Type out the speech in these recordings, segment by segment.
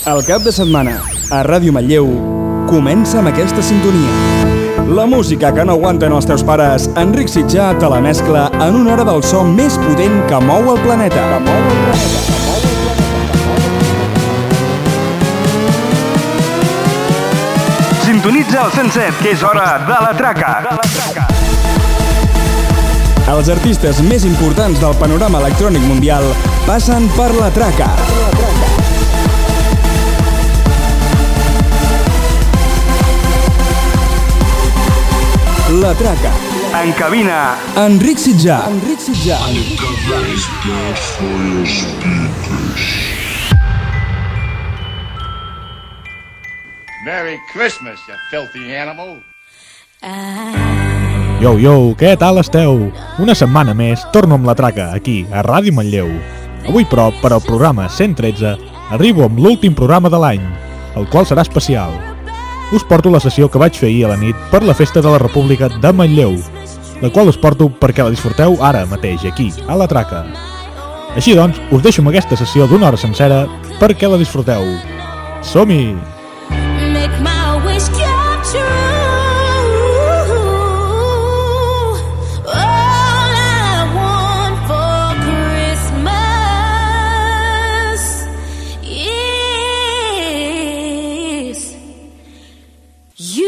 El cap de setmana, a Ràdio Manlleu, comença amb aquesta sintonia. La música que no aguanten els teus pares, Enric Sitjà te la mescla en una hora del so més potent que mou el planeta. Sintonitza el 107, que és hora de la traca. Els artistes més importants del panorama electrònic mundial passen per la traca. La traca. En cabina, Enric Sitjà. Merry Christmas, you filthy animal. Yo, què tal esteu? Una setmana més torno amb la traca, aquí, a Ràdio Manlleu. Avui, però, per al programa 113, arribo amb l'últim programa de l'any, el qual serà especial. Us porto la sessió que vaig fer ahir a la nit per la Festa de la República de Manlleu, la qual us porto perquè la disfruteu ara mateix, aquí, a la traca. Així doncs, us deixo amb aquesta sessió d'una hora sencera perquè la disfruteu. Som-hi! Make my wish come true. All I want for Christmas is you.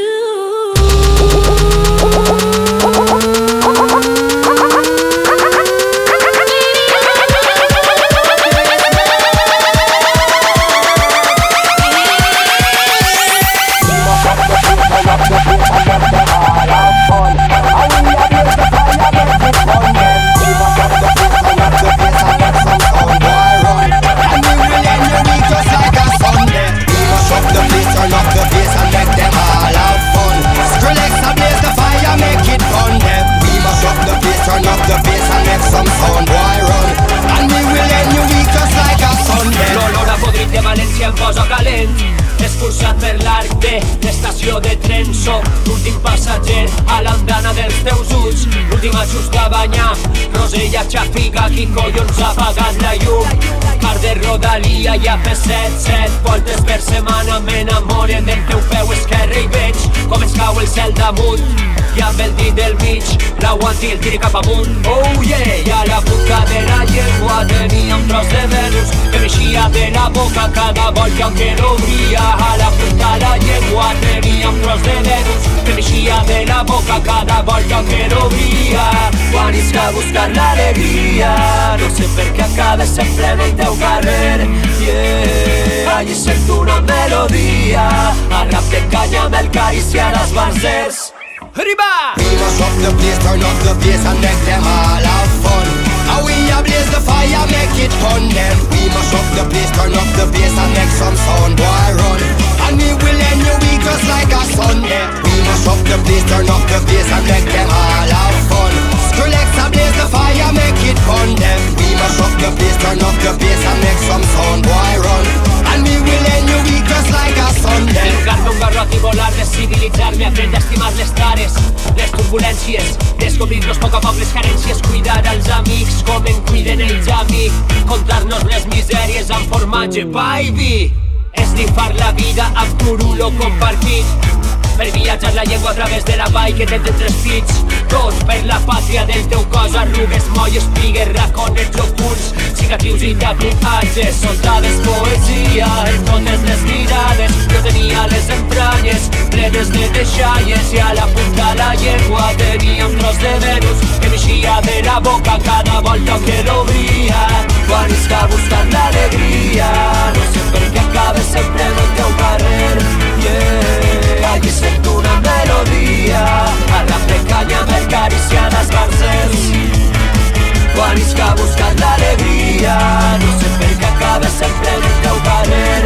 L'olor a podrit de València em posa calent, expulsat per l'arc de l'estació de tren. Soc l'últim passatger a l'andana dels teus ulls, l'últim ajust a banyar. Rosella xafiga, qui collons ha apagat la llum? Car de Rodalia i AP7, 7 voltes per setmana m'enamoren del teu peu esquerre i veig com es cau el cel damunt. I amb el dit del mig, l'aguanti el tiri cap amunt. Oh yeah! I a la punta de la llengua tenia un tros de Venus que m'eixia de la boca cada volta que l'obria. A la punta de la llengua tenia un tros de Venus que m'eixia de la boca cada volta que l'obria. Quan isca a buscar l'alegria, no sé per què acabes sempre en el teu carrer. Yeah! Allí sento una melodia, a rap de canya amb el cariciar els barzers. Arriba! We must up the place, turn up the bass and make them all have fun. And we a blaze the fire, make it fun then. We must up the place, turn up the bass and make some sound, boy run. And we will end your week just like a Sunday. We must up the place, turn up the bass and make them all have fun. Skrillex a blaze the fire, make it fun then. We must up the place, turn up the bass and make some sound, boy run. And we will end your week just like a Sunday. Ficar-me un garrot i volar, descivilitzar-me, aprendre a estimar les tares, les turbulències, descobrir-nos a poc les carències, cuidar els amics com en cuiden ells a mi, contar-nos les misèries amb formatge, pa i vi, esnifar la vida amb curulo compartit, per viatjar la llengua a través de la vall que tenen tres fills, tot per la pàtria del teu cos, arrugues, molles, pigues, raconets ocults, cicatrius i tatuatges, soldades, poesia en totes les mirades. Jo tenia les entranyes plenes de deixalles i a la punta de la llengua tenia un tros de Venus que m'eixia de la boca cada volta que l'obria. Quan isca a buscar l'alegria, no sé per què acabes sempre en el teu carrer. Yeah, allí sento una melodia, a rap de canya amb el cariciar els barzers. Quan isca a buscar l'alegria, no sé per què acabes sempre en el teu carrer.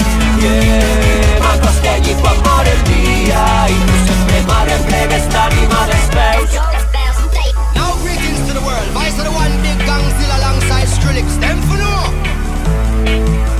Yeah, m'acosta allí quan mor el dia i tu sempre m'arreplegues d'ànima dels peus. Now greetings to the world, Vice of the one big gang still alongside Skrillex, them for no.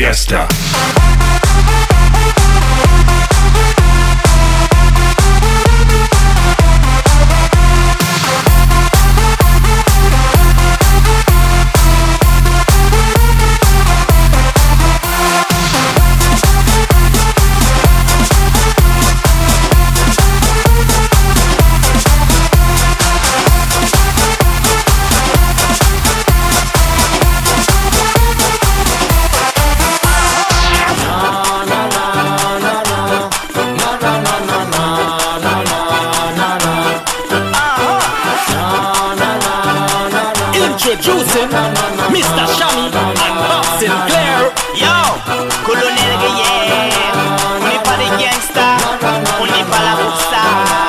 fiesta. Introducing Mr. Shami and Bob Sinclair. Yo, colonel Guerrier, on n'est pas des gangsters, on n'est pas la boursa.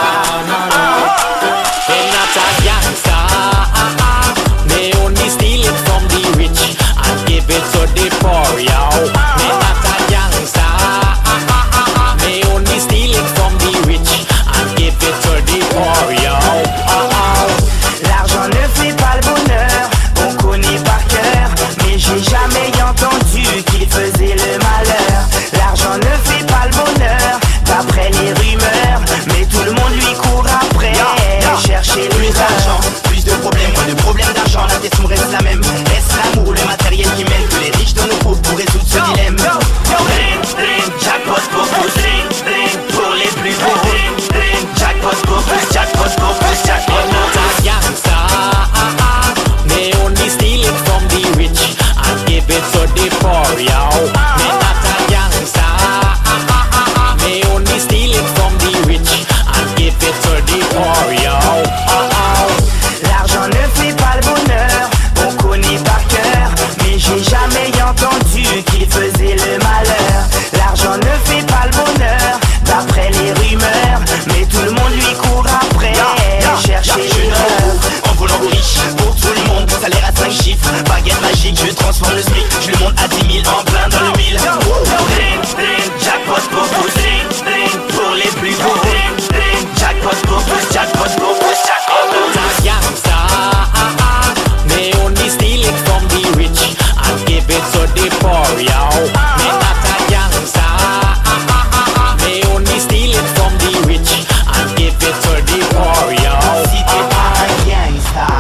We're not a gangster, they only steal it from the rich and give it to the poor, yo. We're not a gangster, they only steal it from the rich and give it to the poor, yo. L'argent ne fait pas le bonheur, on connaît par cœur, mais j'ai jamais entendu qu'il faisait le malheur. L'argent ne fait pas le bonheur, d'après les rumeurs, mais tout le monde lui court après, chercher Plus d'argent, plus de problèmes, moins de problèmes d'argent. La question reste la même. Est-ce l'amour, le matériel qui mène que les riches donnent aux pauvres pour résoudre ce dilemme? Ring, ring, jackpot pour tous, ring, ring, pour les plus beaux. Ring, ring, jackpot pour plus, jackpot pour plus, jackpot We're not a gangster, they only steal it from the rich and give it to the poor, yo. We're not a gangster, they only steal it from the rich and give it to the poor, yo. L'argent ne fait pas le bonheur, on connaît par cœur, mais j'ai jamais entendu qu'il faisait le malheur. L'argent ne fait pas le bonheur, d'après les rumeurs, mais tout le monde lui court après, chercher l'erreur. En volant riche pour tout le monde, salaire à 5 chiffres, baguette magique, je transforme le SMIC, je le monte à 10 000 en plein dans le 1000. Ring, ring, jackpot pour tous, ring, ring, pour les plus beaux. Ring, ring, jackpot pour plus, jackpot pour plus, jackpot pour plus. Gangster, they only steal it from the rich and give it to the poor, yo. We're not a gangster, they only steal it from the rich and give it to the poor, yo. Si t'es pas un gangsta,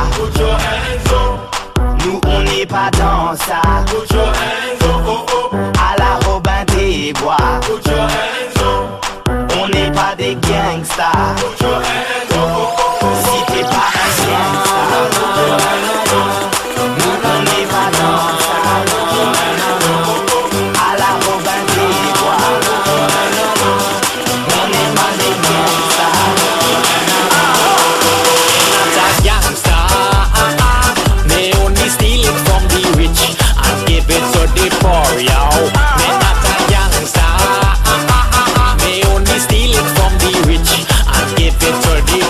nous on n'est pas dans ça. À la Robin des Bois, on n'est pas des gangsters. Si t'es pas un gangsta, nous on n'est pas dans ça. À la Robin des Bois, on n'est pas des gangsters. Not a gangster, they only steal it from the rich and give it to the poor, yo. We're not a gangster, they only steal it from the rich and give it to the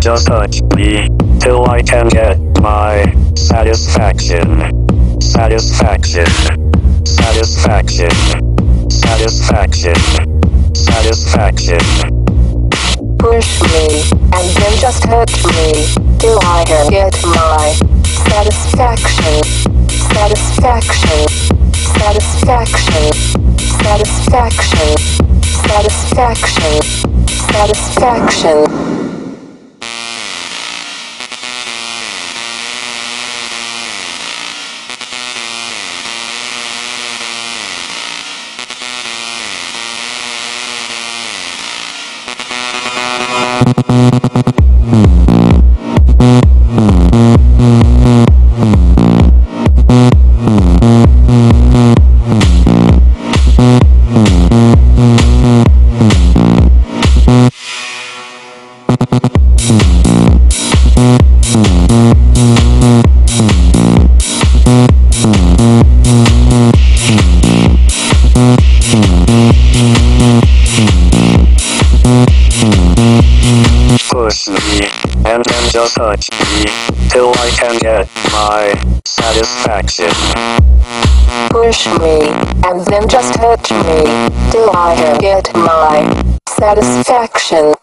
just touch me till I can get my satisfaction. Satisfaction. Satisfaction. Satisfaction. Satisfaction. Push me, and then just touch me till I can get my satisfaction. Satisfaction. Satisfaction. Satisfaction. Satisfaction. Satisfaction. Push me, and then just touch me till I can get my satisfaction. Push me, and then just touch me till I can get my satisfaction.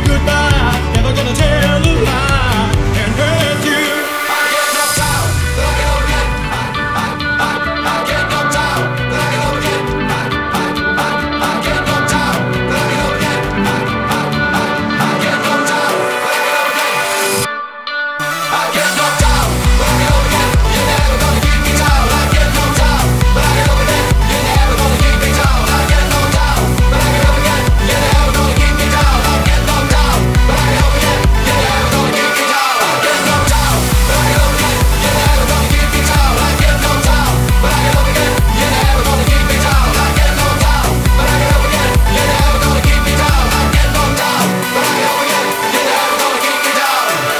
goodbye, never gonna tell a lie and hurt you. I get knocked out, but I get up again. I get knocked out, but I get up again. I get knocked out, but I get up again. I get knocked out, but I get up again. I get knocked out, but I get up again. You're never gonna keep me down. I get knocked out, but I get up again. You're never gonna keep me down. I get knocked out, but I get up again. You're never gonna keep me down. I get knocked out, but I get up again. You're never gonna keep me down. I get knocked out, but I get up again. You're never gonna keep me down. I get knocked out, but I get up again. You're never gonna keep me down. I get knocked out, but I get up again. You're never gonna keep me down. I get knocked out, but I get up again. You're never gonna keep me down.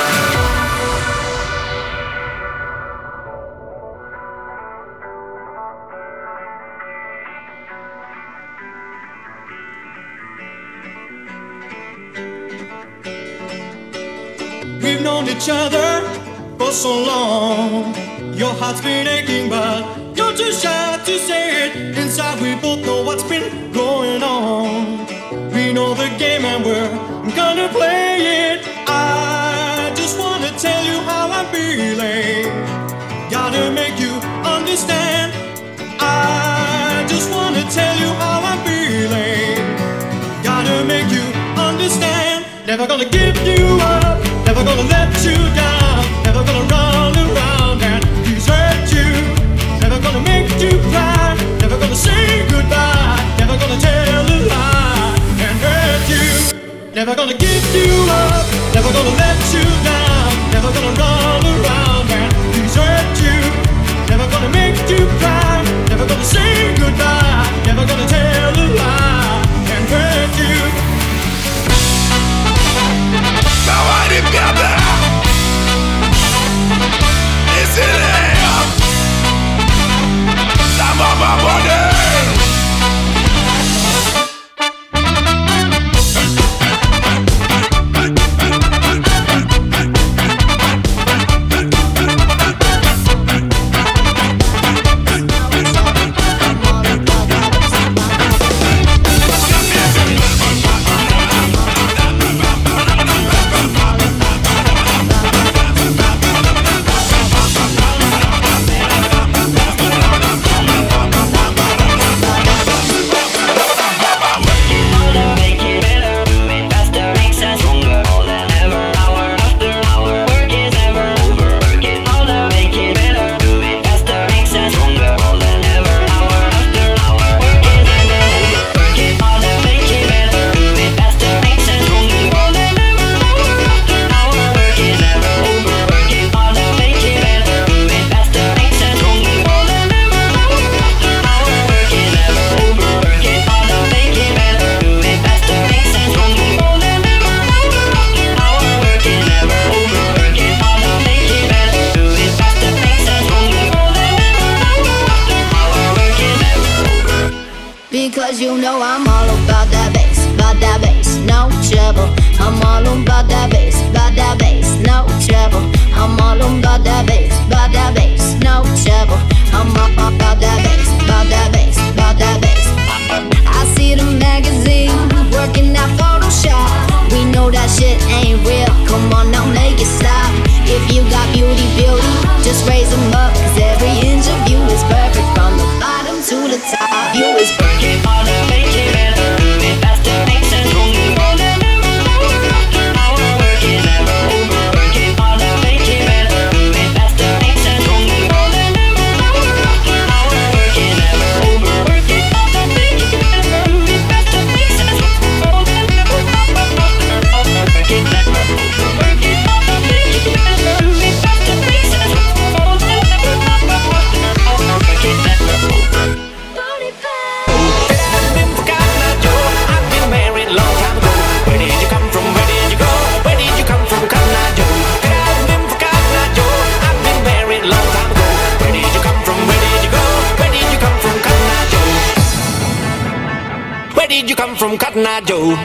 We've known each other for so long. Your heart's been aching, but you're too shy to say it. Inside we both know what's been going on. We know the game and we're gonna play it. I just wanna tell you how I'm feeling. Gotta make you understand. I just wanna tell you how I'm feeling. Gotta make you understand. Never gonna give you up, never gonna let you down, never gonna run around and desert you, never gonna make you cry, never gonna say goodbye, never gonna tell a lie and hurt you, never gonna give you up, never gonna let you down, never gonna run around and desert you, never gonna make you cry, never gonna say goodbye, never gonna tell a lie and hurt you. Давай, ребята! Веселее! Сама пободы! Because you know I'm all about that bass, no trouble. I'm all about that bass, no trouble. I'm all about that bass, no trouble. I'm all about that bass, I see the magazine, working out Photoshop. We know that shit ain't real, come on now make it stop. If you got beauty, just raise them up. Cause every inch of you is perfect, from the bottom to the top. You is perfect, wanna make it better, move it faster, makes sense, wrong, roll it, hour, work it, never overwork it. Wanna make it better, move it faster, makes sense, wrong, roll it, hour, work it, never overwork it. Wanna make it better, move it faster, makes sense, roll it, work it, never overwork it. Wanna make it better, move it faster, makes sense, roll it, work it, never overwork it. Where did you come from, Cotton Eye Joe?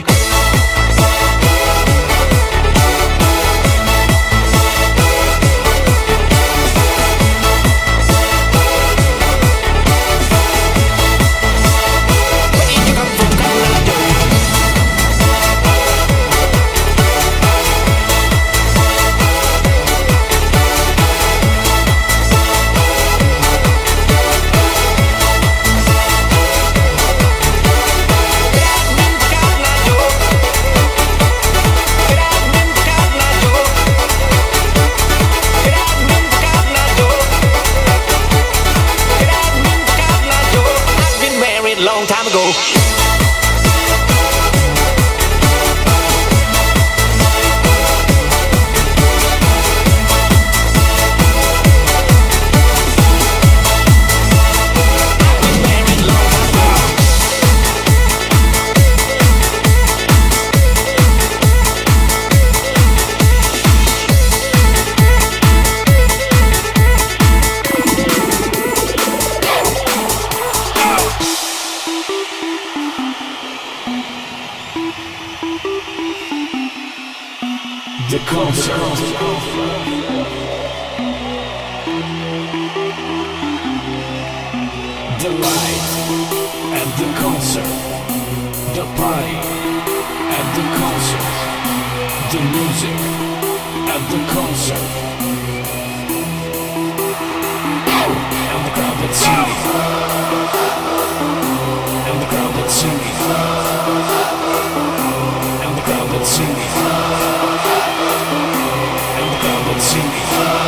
The concert. The light at the concert. The party at the concert. The music at the concert. And the crowd that's singing. And the crowd that's singing. And the crowd that's singing. And the crowd that's singing.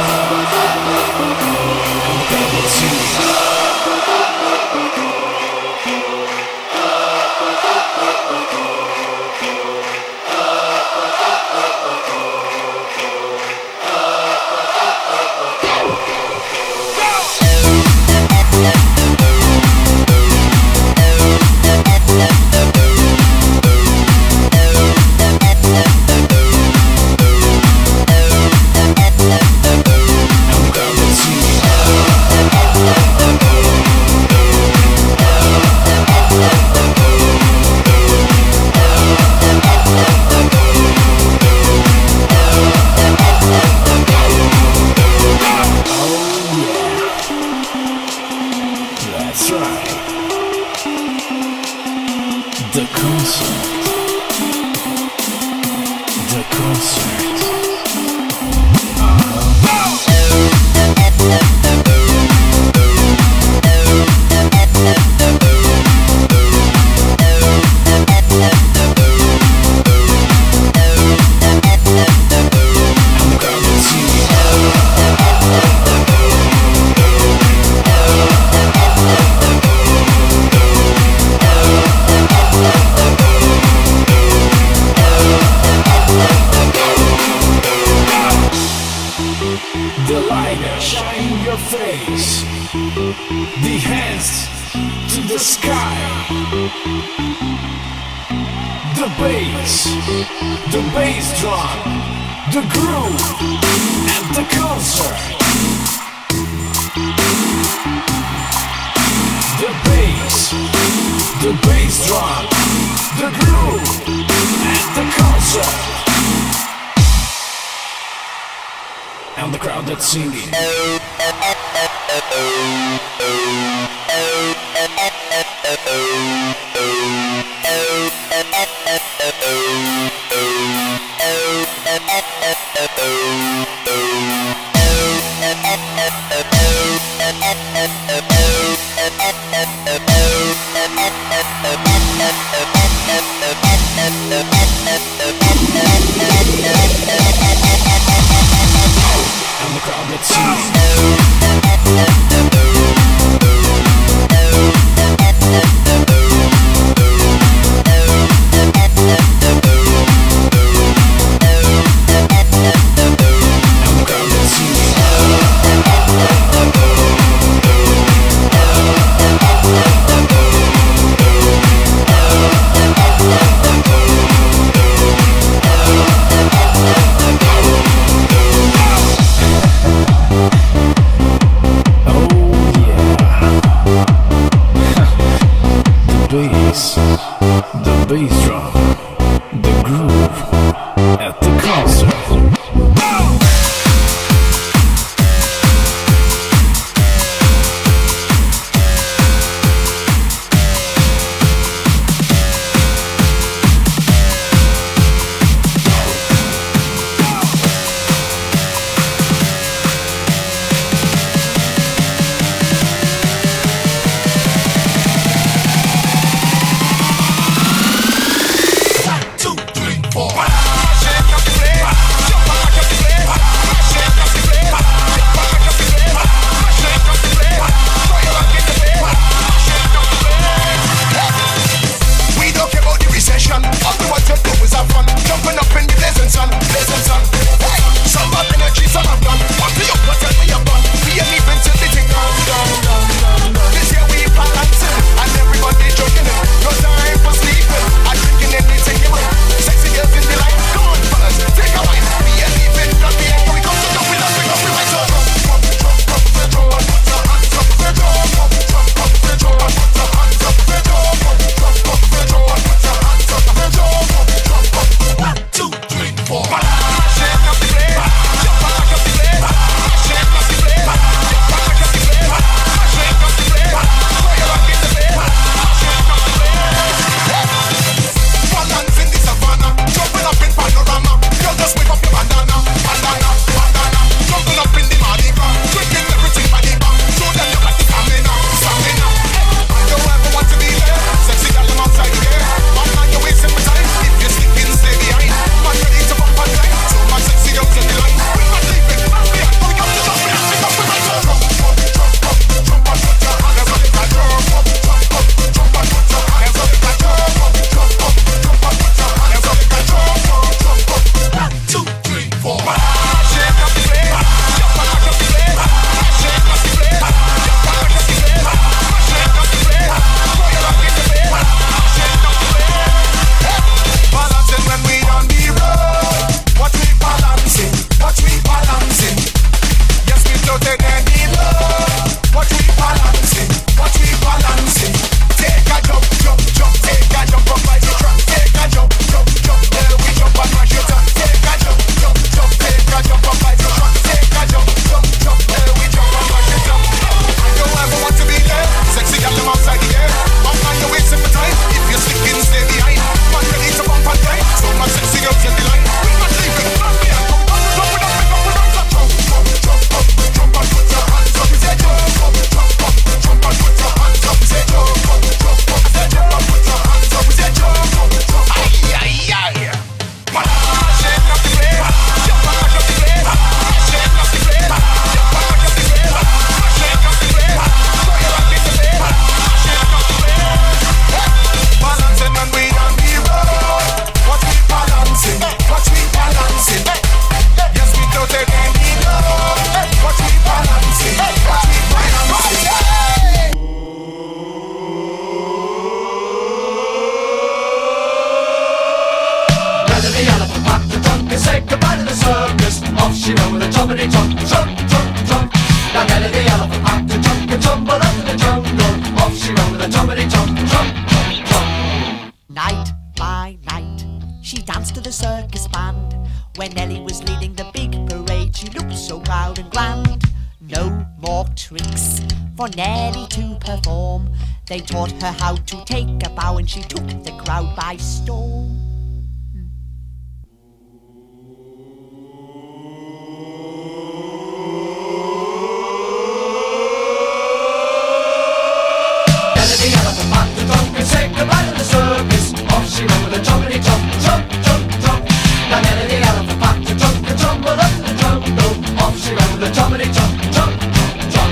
And the crowd that's singing. And the crowd that's singing. And the crowd that's singing. Nelly was leading the big parade. She looked so proud and grand. No more tricks for Nelly to perform. They taught her how to take a bow, and she took the crowd by storm. Nelly the elephant packed the trunk and said goodbye to the circus. Off she went with a jumpity jump, jump, jump, jump. Now Nelly the elephant packed the trunk and tumbled up to the jungle. Off she went with a jumpity jump, jump, jump.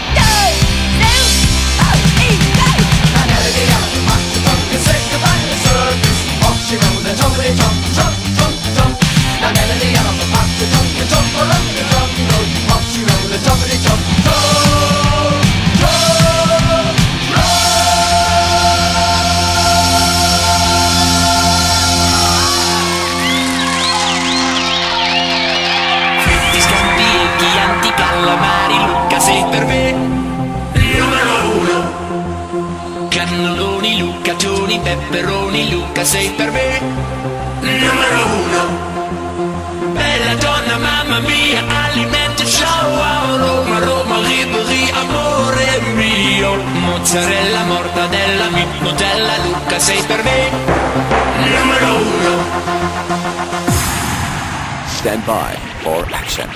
She ran with a jumpity jump, jump, jump, jump. Now Nelly the elephant packed the trunk and jumped all over the jungle. Off she ran with a jumpity jump, jump, jump, Frutti, scampi e chianti, calamari, Luca sei per me numero uno. Cannelloni, luccagioni, peperoni, Luca sei per me numero uno. Bella donna, mamma mia, alimento ciao, Roma, Roma, Ribéry, amore mio. Mozzarella, mortadella, Nutella, Luca sei per me numero uno. Stand by for action.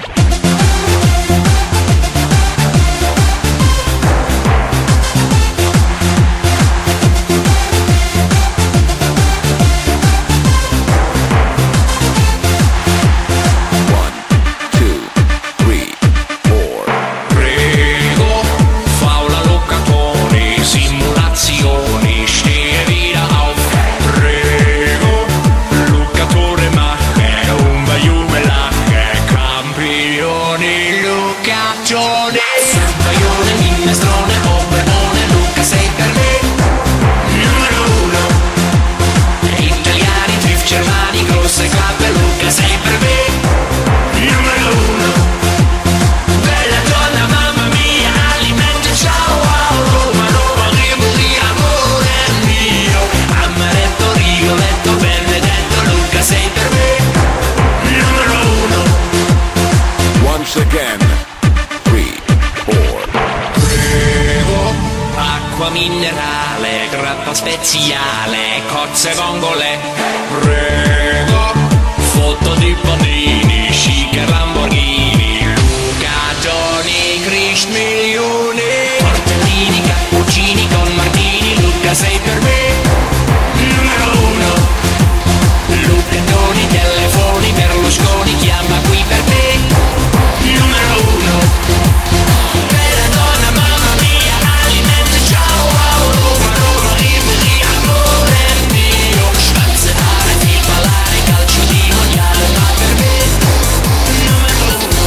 Minerale, grappa speziale, cozze vongole, prego, foto di panini, chic e Lamborghini, Luca, Johnny, Chris, milioni, tortellini, cappuccini con martini, Luca sei per me numero uno. Luca, Johnny, telefoni, Berlusconi, chiama qui per te numero uno. Bella donna, mamma mia, alimento ciao, Roma, Roma, Ribéry, amore mio. Spazzolare, filmare, calcio di mondiale, ma per me numero uno.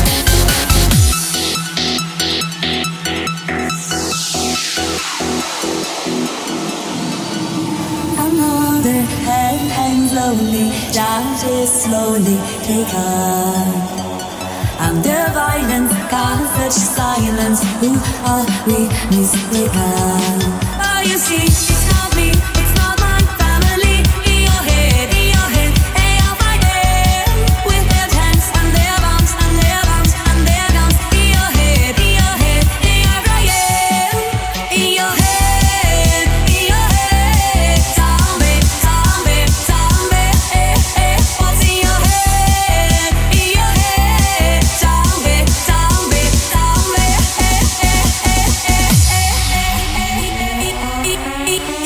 I'm on the head and slowly, down to slowly take up. I'm the violence, can't such silence. Who are we mistaken? Oh, you see, it's not me, it's not my family. In your head, hey, I'll fight them with their tanks and their bombs and their bombs and their guns. In your head, hey, I'm Ryan. In your head, zombie, zombie, zombie. What's in your head? In your head, zombie, zombie, zombie.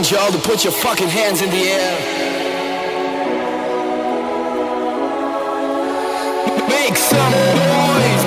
want you all to put your fucking hands in the air. Make some noise.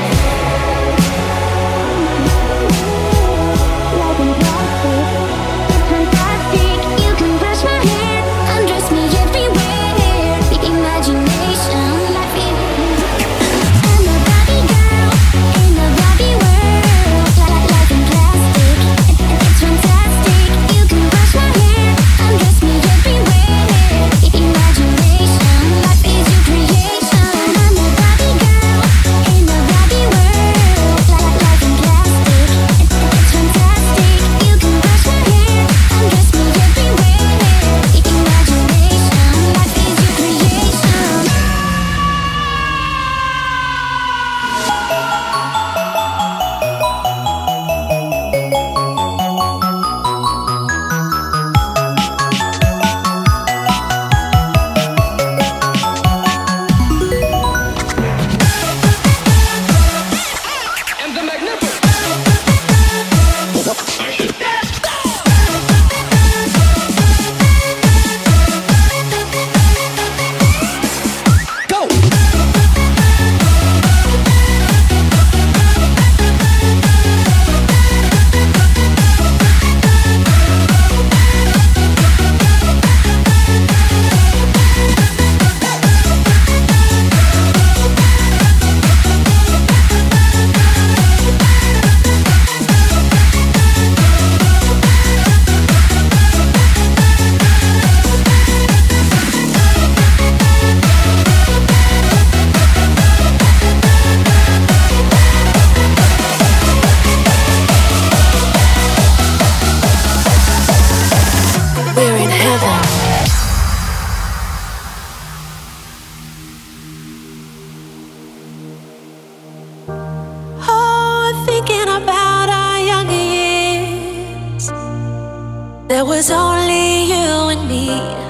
There was only you and me.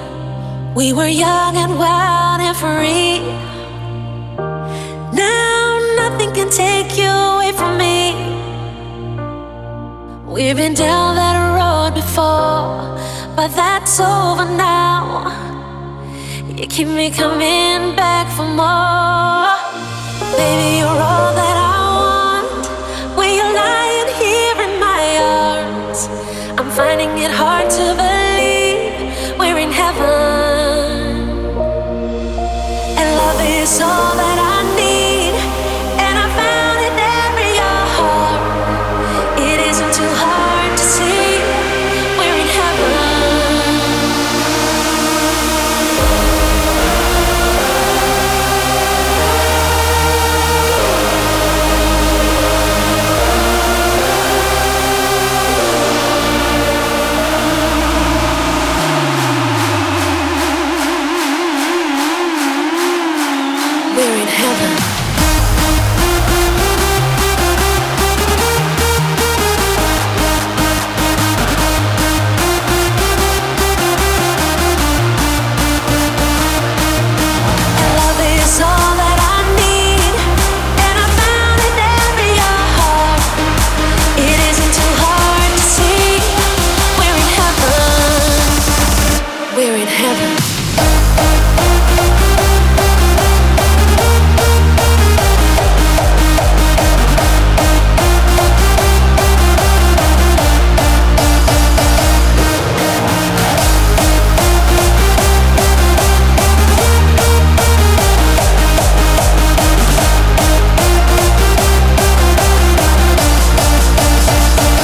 We were young and wild and free. Now nothing can take you away from me. We've been down that road before, but that's over now. You keep me coming back for more. Baby, you're all that I want. When you're lying here in my arms, I'm finding it hard to believe we're in heaven. And love is all that I need, and I found it there in your heart. It isn't too hard to see we're in heaven. We're in heaven.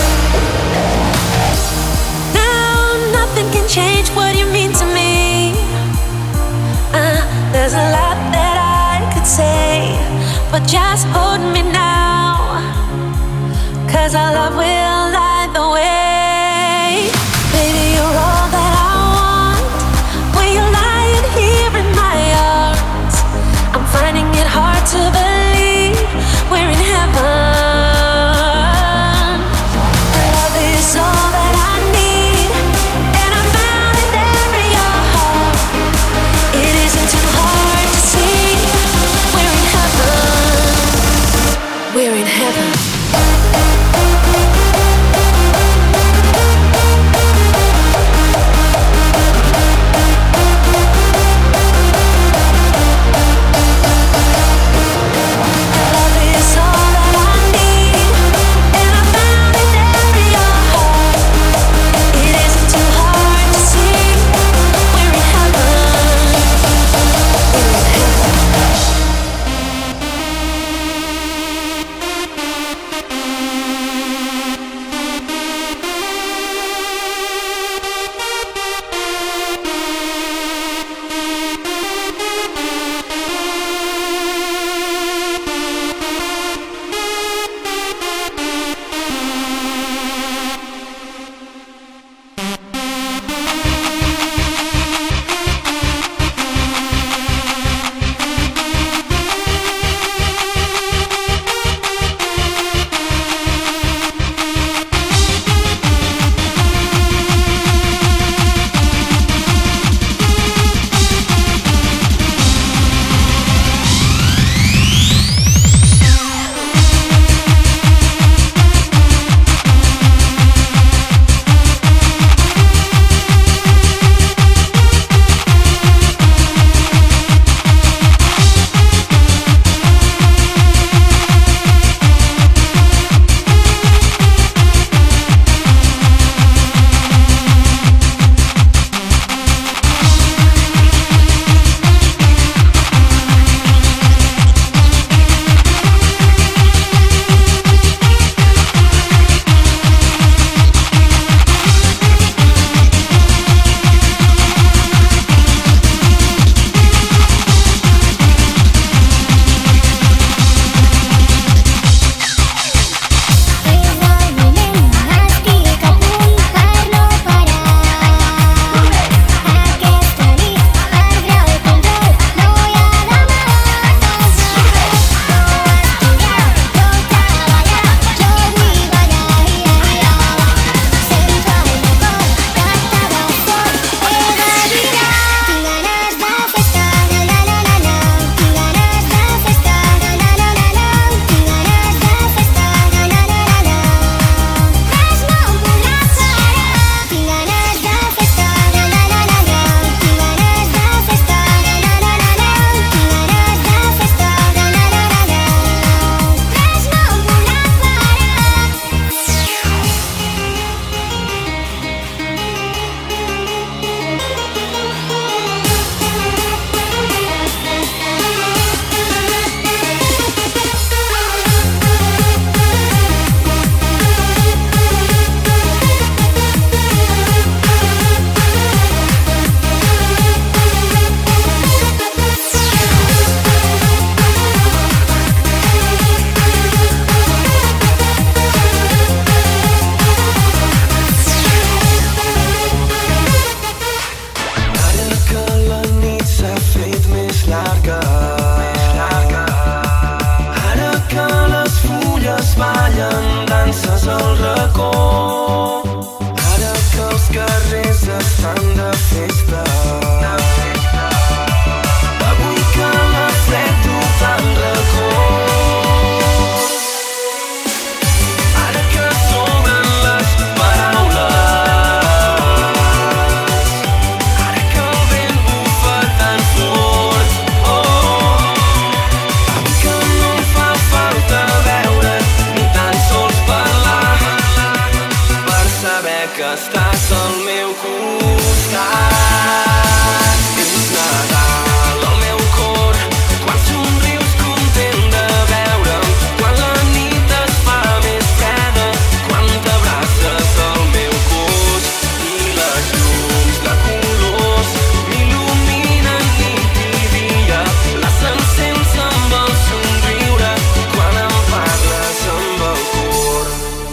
Change what you mean to me. estan de festa. Avui que m'ha fet tant record, ara que sobren les paraules, ara que el vent bufa tan fort, avui que no em fa falta veure't ni tan sols parlar, per saber que estàs al meu costat. És Nadal al meu cor, quan somrius content de veure'm, quan la nit es fa més freda, quan t'abraces al meu cos i les llums de colors m'il·luminen nit i dia, les encens amb el somriure quan em parles amb el cor.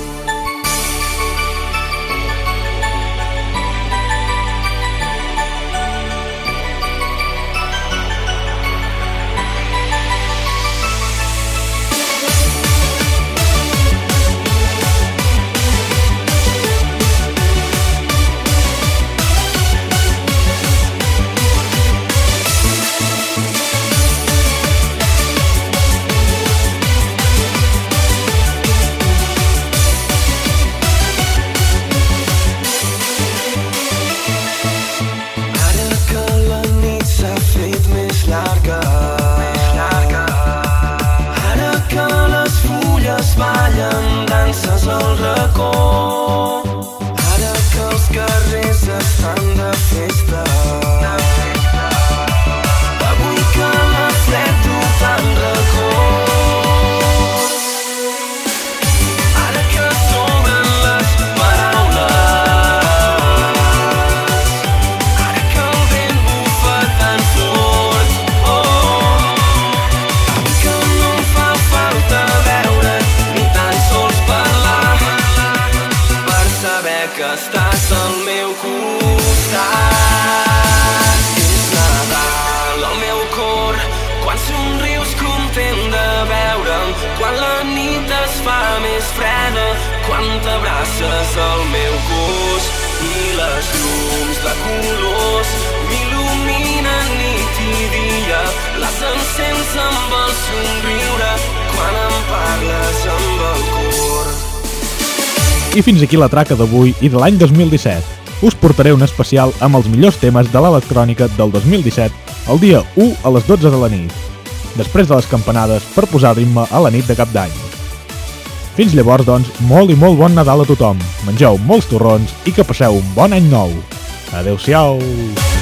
Ara que la nit s'ha fet més llarga, ara que les fulles ballen danses al racó, ara que els carrers estan de festa, avui que m'ha fet tant record, ara que sobren les paraules, ara que el vent bufa tan fort, avui que no em fa falta veure't ni tan sols parlar, per saber que estàs al meu costat. És Nadal al meu cor, quan somrius content de veure'm, quan la nit es fa més freda, quan t'abraces al meu cos i les llums de colors m'il·luminen nit i dia, les encens amb el somriure quan em parles amb el cor. I fins aquí la traca d'avui i de l'any 2017. Us portaré un especial amb els millors temes de l'electrònica del 2017 el dia 1 a les 12 de la nit, després de les campanades per posar ritme a la nit de Cap d'Any. Fins llavors, doncs, molt i molt bon Nadal a tothom, mengeu molts torrons i que passeu un bon any nou. Adéu-siau!